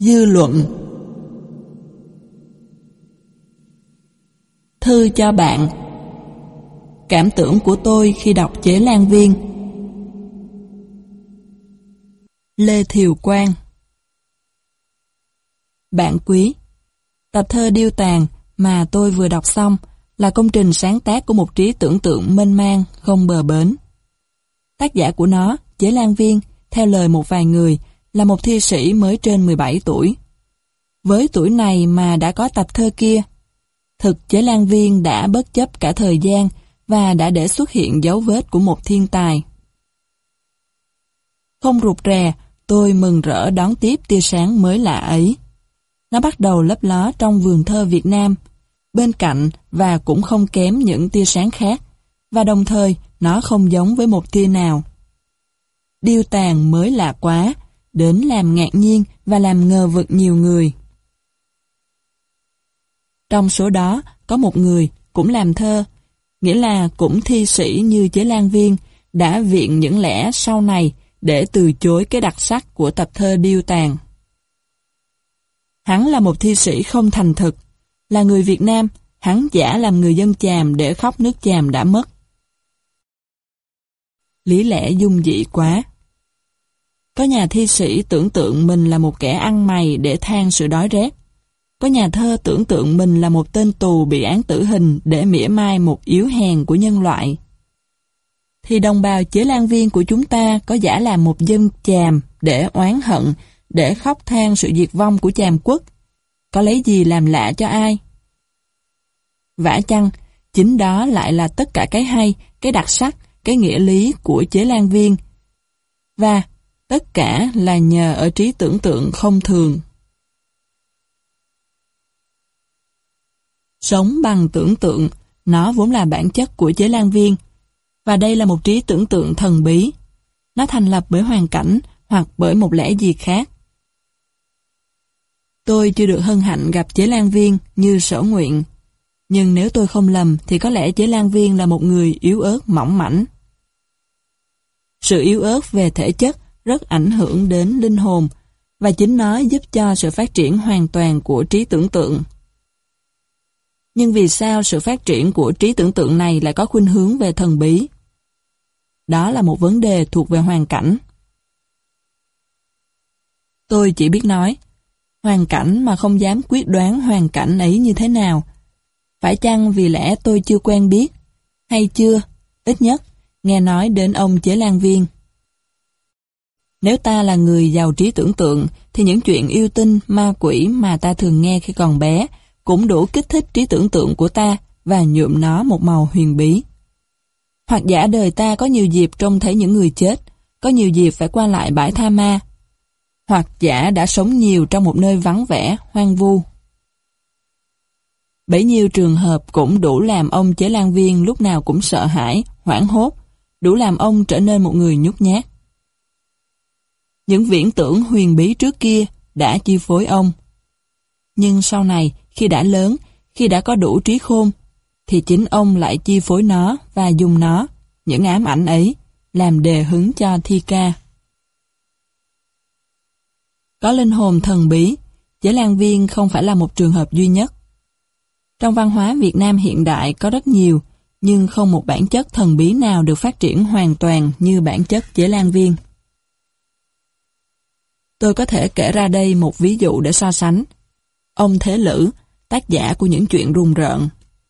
Dư luận. Thư cho bạn. Cảm tưởng của tôi khi đọc Chế Lan Viên. Lê Thiều Quang. Bạn quý, tập thơ Điêu Tàn mà tôi vừa đọc xong là công trình sáng tác của một trí tưởng tượng mênh mang, không bờ bến. Tác giả của nó, Chế Lan Viên, theo lời một vài người, là một thi sĩ mới trên 17 tuổi. Với tuổi này mà đã có tập thơ kia, thực Chế Lan Viên đã bất chấp cả thời gian và đã để xuất hiện dấu vết của một thiên tài. Không rụt rè, tôi mừng rỡ đón tiếp tia sáng mới lạ ấy. Nó bắt đầu lấp ló trong vườn thơ Việt Nam, bên cạnh và cũng không kém những tia sáng khác, và đồng thời nó không giống với một tia nào. Điêu Tàn mới lạ quá, đến làm ngạc nhiên và làm ngờ vực nhiều người. Trong số đó có một người cũng làm thơ, nghĩa là cũng thi sĩ như Chế Lan Viên, đã viện những lẽ sau này để từ chối cái đặc sắc của tập thơ Điêu Tàn. Hắn là một thi sĩ không thành thực, là người Việt Nam, hắn giả làm người dân Chàm để khóc nước Chàm đã mất. Lý lẽ dung dị quá. Có nhà thi sĩ tưởng tượng mình là một kẻ ăn mày để than sự đói rét. Có nhà thơ tưởng tượng mình là một tên tù bị án tử hình để mỉa mai một yếu hèn của nhân loại. Thì đồng bào Chế Lan Viên của chúng ta có giả làm một dân Chàm để oán hận, để khóc than sự diệt vong của Chàm quốc. Có lấy gì làm lạ cho ai? Vả chăng, chính đó lại là tất cả cái hay, cái đặc sắc, cái nghĩa lý của Chế Lan Viên. Và tất cả là nhờ ở trí tưởng tượng không thường. Sống bằng tưởng tượng, nó vốn là bản chất của Chế Lan Viên. Và đây là một trí tưởng tượng thần bí. Nó thành lập bởi hoàn cảnh hoặc bởi một lẽ gì khác. Tôi chưa được hân hạnh gặp Chế Lan Viên như Sở nguyện. Nhưng nếu tôi không lầm thì có lẽ Chế Lan Viên là một người yếu ớt mỏng mảnh. Sự yếu ớt về thể chất rất ảnh hưởng đến linh hồn, và chính nó giúp cho sự phát triển hoàn toàn của trí tưởng tượng. Nhưng vì sao sự phát triển của trí tưởng tượng này lại có khuynh hướng về thần bí? Đó là một vấn đề thuộc về hoàn cảnh. Tôi chỉ biết nói, hoàn cảnh mà không dám quyết đoán hoàn cảnh ấy như thế nào. Phải chăng vì lẽ tôi chưa quen biết, hay chưa, ít nhất, nghe nói đến ông Chế Lan Viên. Nếu ta là người giàu trí tưởng tượng, thì những chuyện yêu tinh, ma quỷ mà ta thường nghe khi còn bé cũng đủ kích thích trí tưởng tượng của ta và nhuộm nó một màu huyền bí. Hoặc giả đời ta có nhiều dịp trông thấy những người chết, có nhiều dịp phải qua lại bãi tha ma. Hoặc giả đã sống nhiều trong một nơi vắng vẻ, hoang vu. Bấy nhiêu trường hợp cũng đủ làm ông Chế Lan Viên lúc nào cũng sợ hãi, hoảng hốt, đủ làm ông trở nên một người nhút nhát. Những viễn tưởng huyền bí trước kia đã chi phối ông. Nhưng sau này, khi đã lớn, khi đã có đủ trí khôn, thì chính ông lại chi phối nó và dùng nó, những ám ảnh ấy, làm đề hứng cho thi ca. Có linh hồn thần bí, Chế Lan Viên không phải là một trường hợp duy nhất. Trong văn hóa Việt Nam hiện đại có rất nhiều, nhưng không một bản chất thần bí nào được phát triển hoàn toàn như bản chất Chế Lan Viên. Tôi có thể kể ra đây một ví dụ để so sánh. Ông Thế Lữ, tác giả của những chuyện rùng rợn.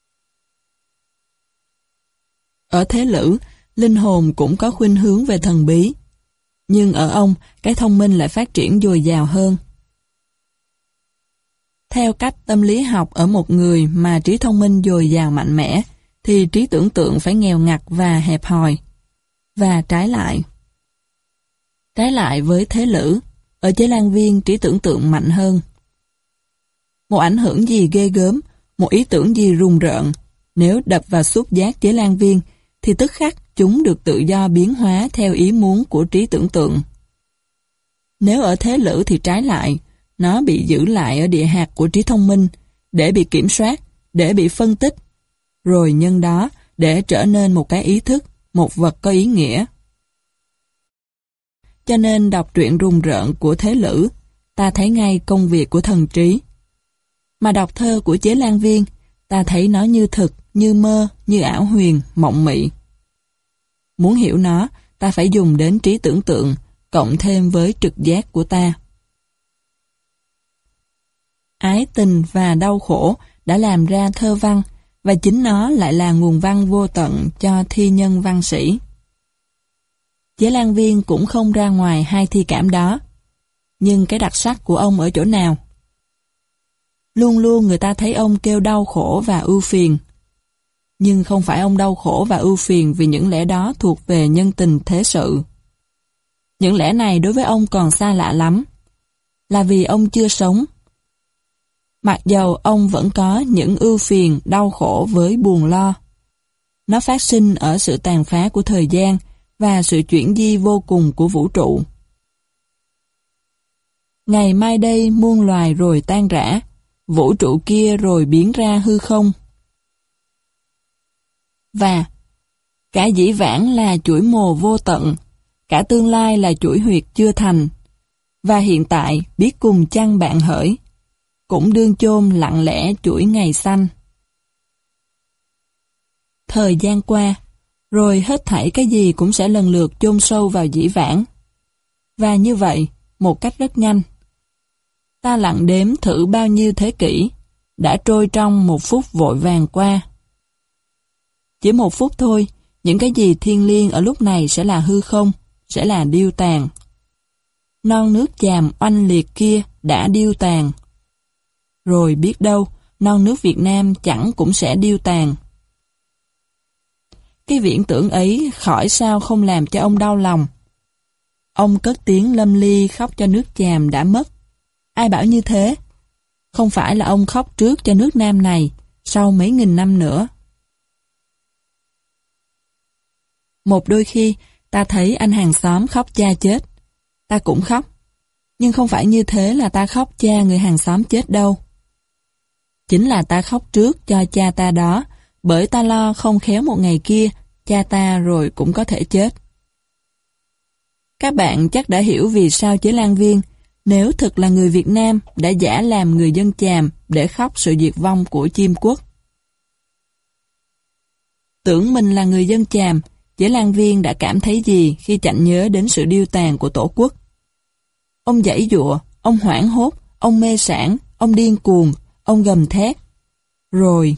Ở Thế Lữ, linh hồn cũng có khuynh hướng về thần bí. Nhưng ở ông, cái thông minh lại phát triển dồi dào hơn. Theo cách tâm lý học ở một người mà trí thông minh dồi dào mạnh mẽ, thì trí tưởng tượng phải nghèo ngặt và hẹp hòi. Và trái lại. Trái lại với Thế Lữ, ở Chế Lan Viên trí tưởng tượng mạnh hơn. Một ảnh hưởng gì ghê gớm, một ý tưởng gì rùng rợn, nếu đập vào xúc giác Chế Lan Viên, thì tức khắc chúng được tự do biến hóa theo ý muốn của trí tưởng tượng. Nếu ở Thế Lữ thì trái lại, nó bị giữ lại ở địa hạt của trí thông minh, để bị kiểm soát, để bị phân tích, rồi nhân đó để trở nên một cái ý thức, một vật có ý nghĩa. Cho nên đọc truyện rùng rợn của Thế Lữ, ta thấy ngay công việc của thần trí. Mà đọc thơ của Chế Lan Viên, ta thấy nó như thực, như mơ, như ảo huyền, mộng mị. Muốn hiểu nó, ta phải dùng đến trí tưởng tượng, cộng thêm với trực giác của ta. Ái tình và đau khổ đã làm ra thơ văn, và chính nó lại là nguồn văn vô tận cho thi nhân văn sĩ. Chế Lan Viên cũng không ra ngoài hai thi cảm đó. Nhưng cái đặc sắc của ông ở chỗ nào? Luôn luôn người ta thấy ông kêu đau khổ và ưu phiền. Nhưng không phải ông đau khổ và ưu phiền vì những lẽ đó thuộc về nhân tình thế sự. Những lẽ này đối với ông còn xa lạ lắm. Là vì ông chưa sống. Mặc dầu ông vẫn có những ưu phiền, đau khổ với buồn lo. Nó phát sinh ở sự tàn phá của thời gian và sự chuyển di vô cùng của vũ trụ. Ngày mai đây muôn loài rồi tan rã, vũ trụ kia rồi biến ra hư không. Và cả dĩ vãng là chuỗi mồ vô tận, cả tương lai là chuỗi huyệt chưa thành, và hiện tại biết cùng chăng bạn hỡi, cũng đương chôn lặng lẽ chuỗi ngày xanh. Thời gian qua, rồi hết thảy cái gì cũng sẽ lần lượt chôn sâu vào dĩ vãng. Và như vậy, một cách rất nhanh. Ta lặng đếm thử bao nhiêu thế kỷ, đã trôi trong một phút vội vàng qua. Chỉ một phút thôi, những cái gì thiêng liêng ở lúc này sẽ là hư không, sẽ là điêu tàn. Non nước Chàm oanh liệt kia đã điêu tàn. Rồi biết đâu, non nước Việt Nam chẳng cũng sẽ điêu tàn. Cái viễn tưởng ấy khỏi sao không làm cho ông đau lòng. Ông cất tiếng lâm ly khóc cho nước Chàm đã mất. Ai bảo như thế? Không phải là ông khóc trước cho nước Nam này, sau mấy nghìn năm nữa. Một đôi khi, ta thấy anh hàng xóm khóc cha chết. Ta cũng khóc. Nhưng không phải như thế là ta khóc cha người hàng xóm chết đâu. Chính là ta khóc trước cho cha ta đó, bởi ta lo không khéo một ngày kia, cha ta rồi cũng có thể chết. Các bạn chắc đã hiểu vì sao Chế Lan Viên, nếu thực là người Việt Nam, đã giả làm người dân Chàm để khóc sự diệt vong của Chiêm Quốc. Tưởng mình là người dân Chàm, Chế Lan Viên đã cảm thấy gì khi chạnh nhớ đến sự điêu tàn của Tổ quốc. Ông giãy giụa, ông hoảng hốt, ông mê sảng, ông điên cuồng, ông gầm thét. Rồi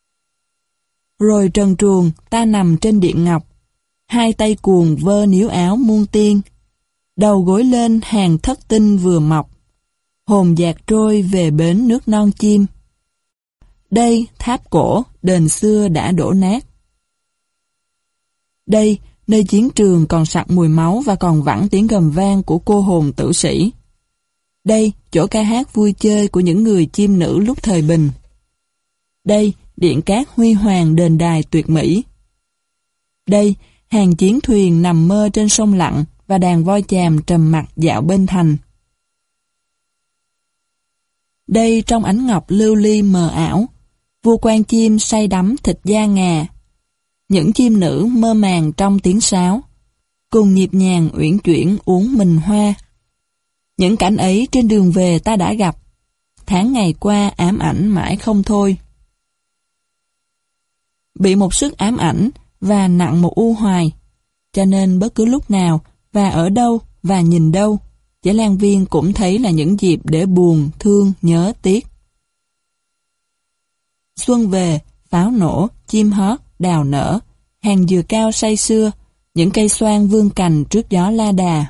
trần truồng ta nằm trên điện ngọc, hai tay cuồng vơ níu áo muôn tiên, đầu gối lên hàng thất tinh vừa mọc, hồn dạt trôi về bến nước non chim. Đây tháp cổ, đền xưa đã đổ nát. Đây, nơi chiến trường còn sặc mùi máu và còn vẳng tiếng gầm vang của cô hồn tử sĩ. Đây, chỗ ca hát vui chơi của những người chim nữ lúc thời bình. Đây, điện cát huy hoàng đền đài tuyệt mỹ. Đây, hàng chiến thuyền nằm mơ trên sông lặng và đàn voi Chàm trầm mặc dạo bên thành. Đây trong ánh ngọc lưu ly mờ ảo, vua quan chim say đắm thịt da ngà. Những chim nữ mơ màng trong tiếng sáo, cùng nhịp nhàng uyển chuyển uống mình hoa. Những cảnh ấy trên đường về ta đã gặp, tháng ngày qua ám ảnh mãi không thôi. Bị một sức ám ảnh và nặng một u hoài, cho nên bất cứ lúc nào và ở đâu và nhìn đâu, Chế Lan Viên cũng thấy là những dịp để buồn, thương, nhớ, tiếc. Xuân về, pháo nổ, chim hót, đào nở, hàng dừa cao say sưa, những cây xoan vươn cành trước gió la đà.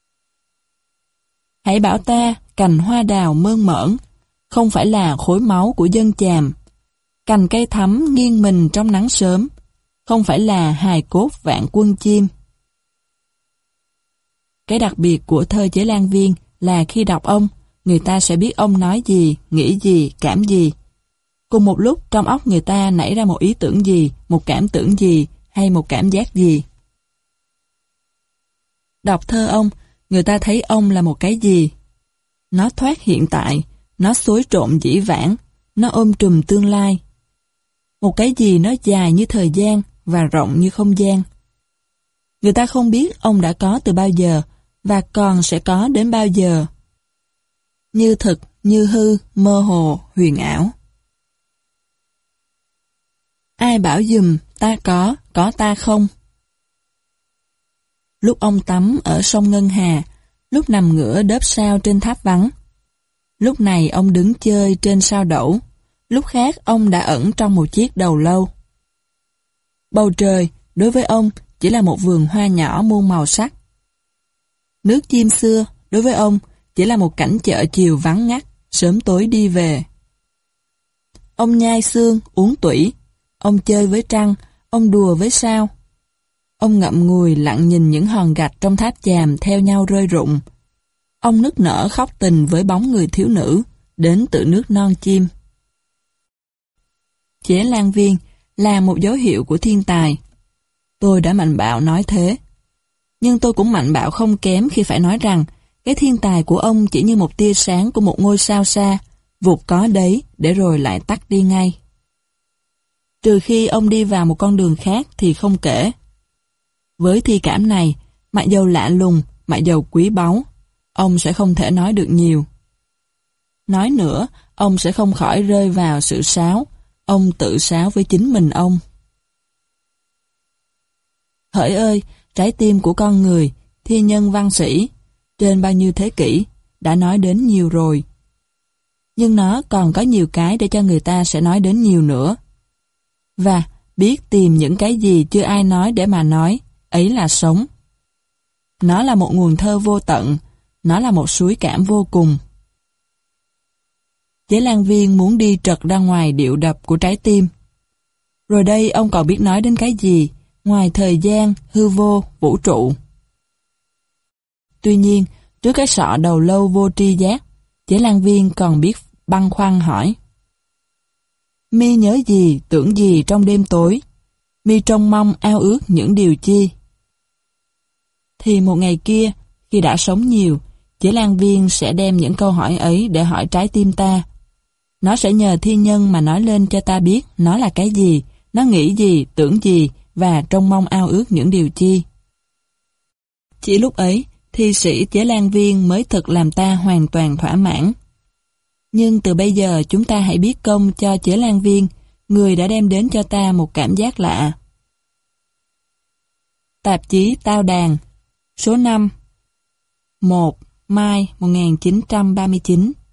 Hãy bảo ta, cành hoa đào mơn mởn, không phải là khối máu của dân Chàm. Cành cây thắm nghiêng mình trong nắng sớm, không phải là hài cốt vạn quân chim. Cái đặc biệt của thơ Chế Lan Viên là khi đọc ông, người ta sẽ biết ông nói gì, nghĩ gì, cảm gì. Cùng một lúc trong óc người ta nảy ra một ý tưởng gì, một cảm tưởng gì, hay một cảm giác gì. Đọc thơ ông, người ta thấy ông là một cái gì. Nó thoát hiện tại, nó xối trộn dĩ vãng, nó ôm trùm tương lai. Một cái gì nó dài như thời gian và rộng như không gian. Người ta không biết ông đã có từ bao giờ và còn sẽ có đến bao giờ. như thực, như hư, mơ hồ, huyền ảo. Ai bảo giùm, ta có ta không? Lúc ông tắm ở sông Ngân Hà, lúc nằm ngửa đớp sao trên tháp vắng. Lúc này ông đứng chơi trên sao đẩu, lúc khác ông đã ẩn trong một chiếc đầu lâu. Bầu trời, đối với ông, chỉ là một vườn hoa nhỏ muôn màu sắc. Nước chim xưa, đối với ông, chỉ là một cảnh chợ chiều vắng ngắt, sớm tối đi về. Ông nhai xương, uống tủy, ông chơi với trăng, ông đùa với sao. Ông ngậm ngùi lặng nhìn những hòn gạch trong tháp chàm theo nhau rơi rụng. Ông nức nở khóc tình với bóng người thiếu nữ, đến từ nước non chim. Chế Lan Viên là một dấu hiệu của thiên tài. Tôi đã mạnh bạo nói thế. Nhưng tôi cũng mạnh bạo không kém khi phải nói rằng cái thiên tài của ông chỉ như một tia sáng của một ngôi sao xa, vụt có đấy để rồi lại tắt đi ngay. Trừ khi ông đi vào một con đường khác thì không kể. Với thi cảm này, mặc dầu lạ lùng, mặc dầu quý báu, ông sẽ không thể nói được nhiều. Nói nữa, ông sẽ không khỏi rơi vào sự sáo, ông tự sáo với chính mình ông. Hỡi ơi, trái tim của con người, thi nhân văn sĩ, trên bao nhiêu thế kỷ, đã nói đến nhiều rồi. Nhưng nó còn có nhiều cái để cho người ta sẽ nói đến nhiều nữa. Và biết tìm những cái gì chưa ai nói để mà nói, ấy là sống. Nó là một nguồn thơ vô tận, nó là một suối cảm vô cùng. Chế Lan Viên muốn đi trật ra ngoài điệu đập của trái tim. Rồi đây ông còn biết nói đến cái gì, ngoài thời gian, hư vô, vũ trụ. Tuy nhiên, trước cái sọ đầu lâu vô tri giác, Chế Lan Viên còn biết băn khoăn hỏi. Mi nhớ gì, tưởng gì trong đêm tối? Mi trông mong ao ước những điều chi? Thì một ngày kia, khi đã sống nhiều, Chế Lan Viên sẽ đem những câu hỏi ấy để hỏi trái tim ta. Nó sẽ nhờ thi nhân mà nói lên cho ta biết nó là cái gì, nó nghĩ gì, tưởng gì và trông mong ao ước những điều chi. Chỉ lúc ấy, thi sĩ Chế Lan Viên mới thực làm ta hoàn toàn thỏa mãn. Nhưng từ bây giờ chúng ta hãy biết công cho Chế Lan Viên, người đã đem đến cho ta một cảm giác lạ. Tạp chí Tao Đàn, số 5, 1 Mai 1939.